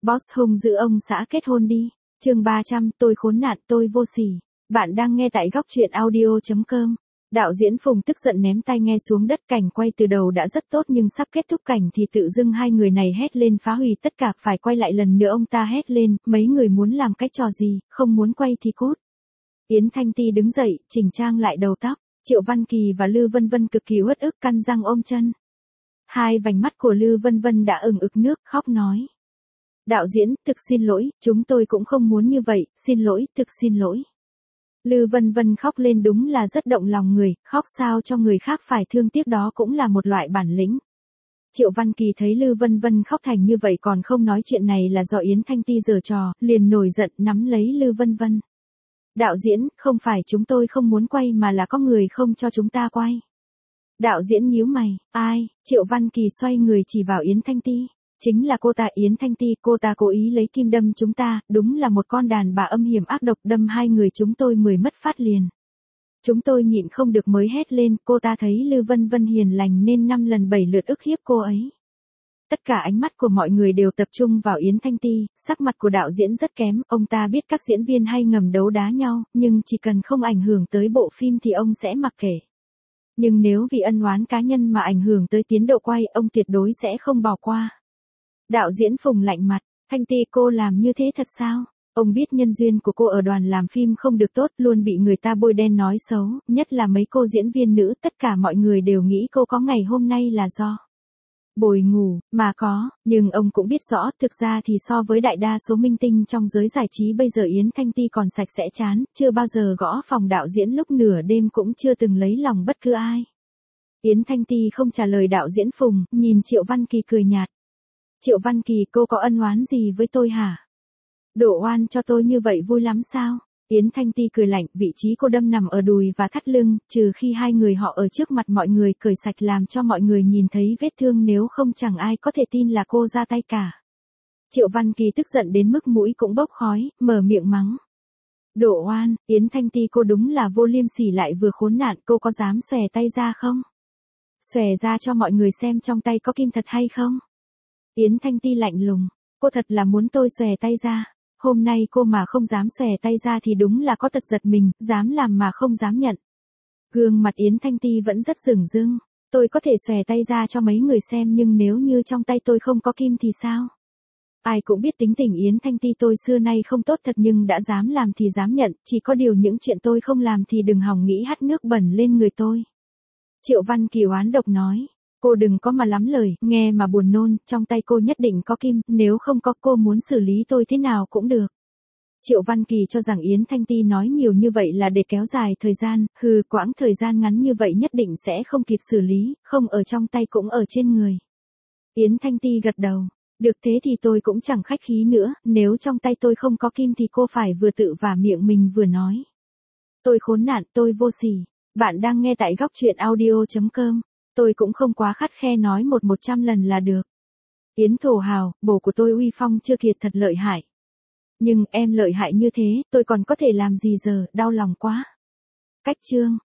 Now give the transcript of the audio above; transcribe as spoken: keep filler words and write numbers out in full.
Boss hung giữ ông xã kết hôn đi. Chương ba trăm, tôi khốn nạn, tôi vô sỉ. Bạn đang nghe tại góc truyện audio chấm com. Đạo diễn Phùng tức giận ném tai nghe xuống đất, cảnh quay từ đầu đã rất tốt nhưng sắp kết thúc cảnh thì tự dưng hai người này hét lên phá hủy tất cả, phải quay lại lần nữa. Ông ta hét lên, mấy người muốn làm cái trò gì, không muốn quay thì cút. Yến Thanh Ti đứng dậy, chỉnh trang lại đầu tóc. Triệu Văn Kỳ và Lư Vân Vân cực kỳ uất ức, căn răng ôm chân. Hai vành mắt của Lư Vân Vân đã ửng ực nước, khóc nói. Đạo diễn, thực xin lỗi, chúng tôi cũng không muốn như vậy, xin lỗi, thực xin lỗi. Lư Vân Vân khóc lên đúng là rất động lòng người, khóc sao cho người khác phải thương tiếc đó cũng là một loại bản lĩnh. Triệu Văn Kỳ thấy Lư Vân Vân khóc thành như vậy còn không nói chuyện này là do Yến Thanh Ti giở trò, liền nổi giận nắm lấy Lư Vân Vân. Đạo diễn, không phải chúng tôi không muốn quay mà là có người không cho chúng ta quay. Đạo diễn nhíu mày, ai? Triệu Văn Kỳ xoay người chỉ vào Yến Thanh Ti. Chính là cô ta, Yến Thanh Ti, cô ta cố ý lấy kim đâm chúng ta, đúng là một con đàn bà âm hiểm ác độc, đâm hai người chúng tôi mười mất phát liền. Chúng tôi nhịn không được mới hét lên, cô ta thấy Lư Vân Vân hiền lành nên năm lần bảy lượt ức hiếp cô ấy. Tất cả ánh mắt của mọi người đều tập trung vào Yến Thanh Ti, sắc mặt của đạo diễn rất kém, ông ta biết các diễn viên hay ngầm đấu đá nhau, nhưng chỉ cần không ảnh hưởng tới bộ phim thì ông sẽ mặc kệ. Nhưng nếu vì ân oán cá nhân mà ảnh hưởng tới tiến độ quay, ông tuyệt đối sẽ không bỏ qua. Đạo diễn Phùng lạnh mặt, Thanh Ti cô làm như thế thật sao? Ông biết nhân duyên của cô ở đoàn làm phim không được tốt, luôn bị người ta bôi đen nói xấu, nhất là mấy cô diễn viên nữ, tất cả mọi người đều nghĩ cô có ngày hôm nay là do bồi ngủ, mà có, nhưng ông cũng biết rõ, thực ra thì so với đại đa số minh tinh trong giới giải trí bây giờ Yến Thanh Ti còn sạch sẽ chán, chưa bao giờ gõ phòng đạo diễn lúc nửa đêm, cũng chưa từng lấy lòng bất cứ ai. Yến Thanh Ti không trả lời đạo diễn Phùng, nhìn Triệu Văn Kỳ cười nhạt. Triệu Văn Kỳ, cô có ân oán gì với tôi hả? Đổ oan cho tôi như vậy vui lắm sao? Yến Thanh Ti cười lạnh, vị trí cô đâm nằm ở đùi và thắt lưng, trừ khi hai người họ ở trước mặt mọi người cởi sạch làm cho mọi người nhìn thấy vết thương, nếu không chẳng ai có thể tin là cô ra tay cả. Triệu Văn Kỳ tức giận đến mức mũi cũng bốc khói, mở miệng mắng. Đổ oan, Yến Thanh Ti cô đúng là vô liêm sỉ lại vừa khốn nạn, cô có dám xòe tay ra không? Xòe ra cho mọi người xem trong tay có kim thật hay không? Yến Thanh Ti lạnh lùng, cô thật là muốn tôi xòe tay ra. Hôm nay cô mà không dám xòe tay ra thì đúng là có tật giật mình, dám làm mà không dám nhận. Gương mặt Yến Thanh Ti vẫn rất sửng dưng, tôi có thể xòe tay ra cho mấy người xem nhưng nếu như trong tay tôi không có kim thì sao? Ai cũng biết tính tình Yến Thanh Ti tôi xưa nay không tốt thật nhưng đã dám làm thì dám nhận, chỉ có điều những chuyện tôi không làm thì đừng hòng nghĩ hắt nước bẩn lên người tôi. Triệu Văn Kỳ oán độc nói. Cô đừng có mà lắm lời, nghe mà buồn nôn, trong tay cô nhất định có kim, nếu không có cô muốn xử lý tôi thế nào cũng được. Triệu Văn Kỳ cho rằng Yến Thanh Ti nói nhiều như vậy là để kéo dài thời gian, hừ, quãng thời gian ngắn như vậy nhất định sẽ không kịp xử lý, không ở trong tay cũng ở trên người. Yến Thanh Ti gật đầu, được thế thì tôi cũng chẳng khách khí nữa, nếu trong tay tôi không có kim thì cô phải vừa tự vả miệng mình vừa nói. Tôi khốn nạn, tôi vô sỉ. Bạn đang nghe tại góc truyện audio chấm com. Tôi cũng không quá khắt khe nói một một trăm lần là được. Yến thổ hào, bồ của tôi uy phong chưa kiệt thật lợi hại. Nhưng em lợi hại như thế, tôi còn có thể làm gì giờ, đau lòng quá. Cách chương.